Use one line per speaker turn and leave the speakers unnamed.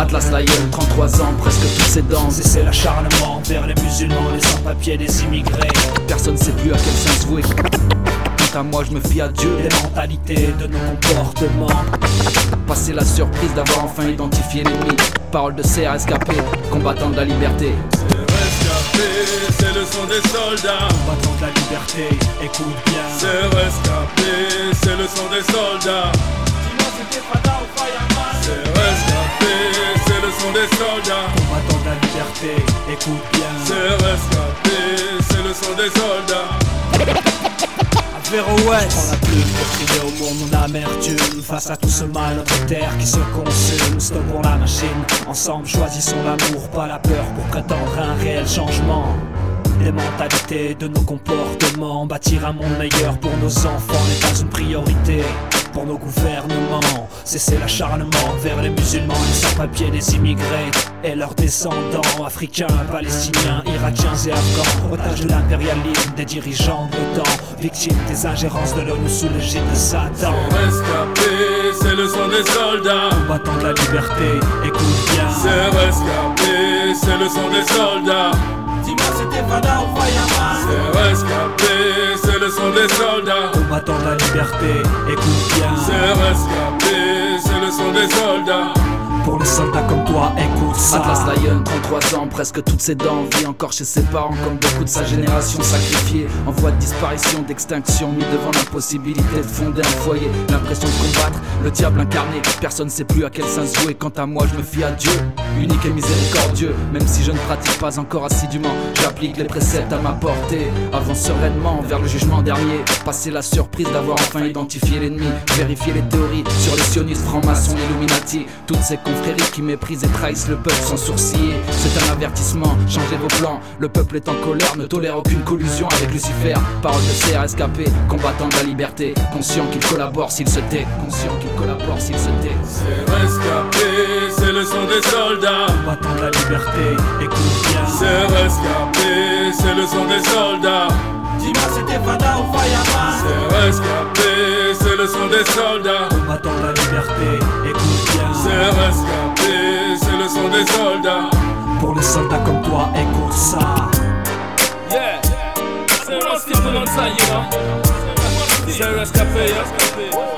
Atlas Lion, 33 ans, presque toutes ses dents.
C'est l'acharnement vers les musulmans, les sans-papiers, les immigrés.
Personne sait plus à quel sens vouer. Quant à moi je me fie à Dieu.
Les mentalités de nos comportements.
Passer la surprise d'avoir enfin identifié l'ennemi. Parole de CRSKP, combattant de la liberté.
CRSKP, c'est le son des soldats.
Combattant de la liberté, écoute bien.
CRSKP, c'est le son des soldats.
Dis-moi c'était Fada ou Fireman.
CRSKP, c'est le son des soldats.
Combattant de la liberté, écoute bien.
CRSKP, c'est le son des soldats.
Véro West. Prends la plume pour crier au monde mon amertume. Face à tout ce mal, notre terre qui se consume. Stoppons la machine, ensemble choisissons l'amour, pas la peur pour prétendre à un réel changement. Les mentalités de nos comportements. Bâtir un monde meilleur pour nos enfants n'est pas une priorité pour nos gouvernements. Cesser l'acharnement vers les musulmans, les sans-papiers, les immigrés et leurs descendants, africains, palestiniens, irakiens et afghans, otages de l'impérialisme des dirigeants de l'OTAN, victimes des ingérences de l'ONU sous l'égide de Satan.
CRSKP, c'est le son des soldats.
Combattant de la liberté, écoute bien.
CRSKP, c'est le son des soldats.
Dis-moi c'était Fada ou Fireman.
CRSKP, c'est le son des soldats.
Combattant de la liberté, écoute bien.
CRSKP, c'est le son des soldats.
Pour les soldats comme toi, écoute ça.
Atlas Lion, 33 ans, presque toutes ses dents. Vit encore chez ses parents comme beaucoup de sa génération sacrifiée. En voie de disparition, d'extinction, mis devant l'impossibilité de fonder un foyer. L'impression de combattre, le diable incarné. Personne sait plus à quel sens jouer. Quant à moi je me fie à Dieu, unique et miséricordieux. Même si je ne pratique pas encore assidûment, j'applique les préceptes à ma portée. Avance sereinement vers le jugement dernier. Passer la surprise d'avoir enfin identifié l'ennemi. Vérifier les théories sur les sionistes, francs-maçons, Illuminati. Toutes ces confréries qui méprisent et trahissent le peuple sans sourciller. C'est un avertissement, changez vos plans. Le peuple est en colère, ne tolère aucune collusion avec Lucifer. Parole de CRSKP, combattant de la liberté. Conscient qu'il collabore s'il se tait. Conscient qu'il collabore s'il se tait.
CRSKP, c'est le son des soldats.
Combattant de la liberté, écoute bien.
CRSKP, c'est le son des soldats.
Dis-moi c'était Fada ou Fireman.
CRSKP, c'est le son des soldats.
Combattant de la liberté, écoute bien.
CRSKP, c'est le son des soldats.
Pour les soldats comme toi, écoute ça.
Yeah, c'est Rusty tout le monde ça, you know. CRSKP, yeah.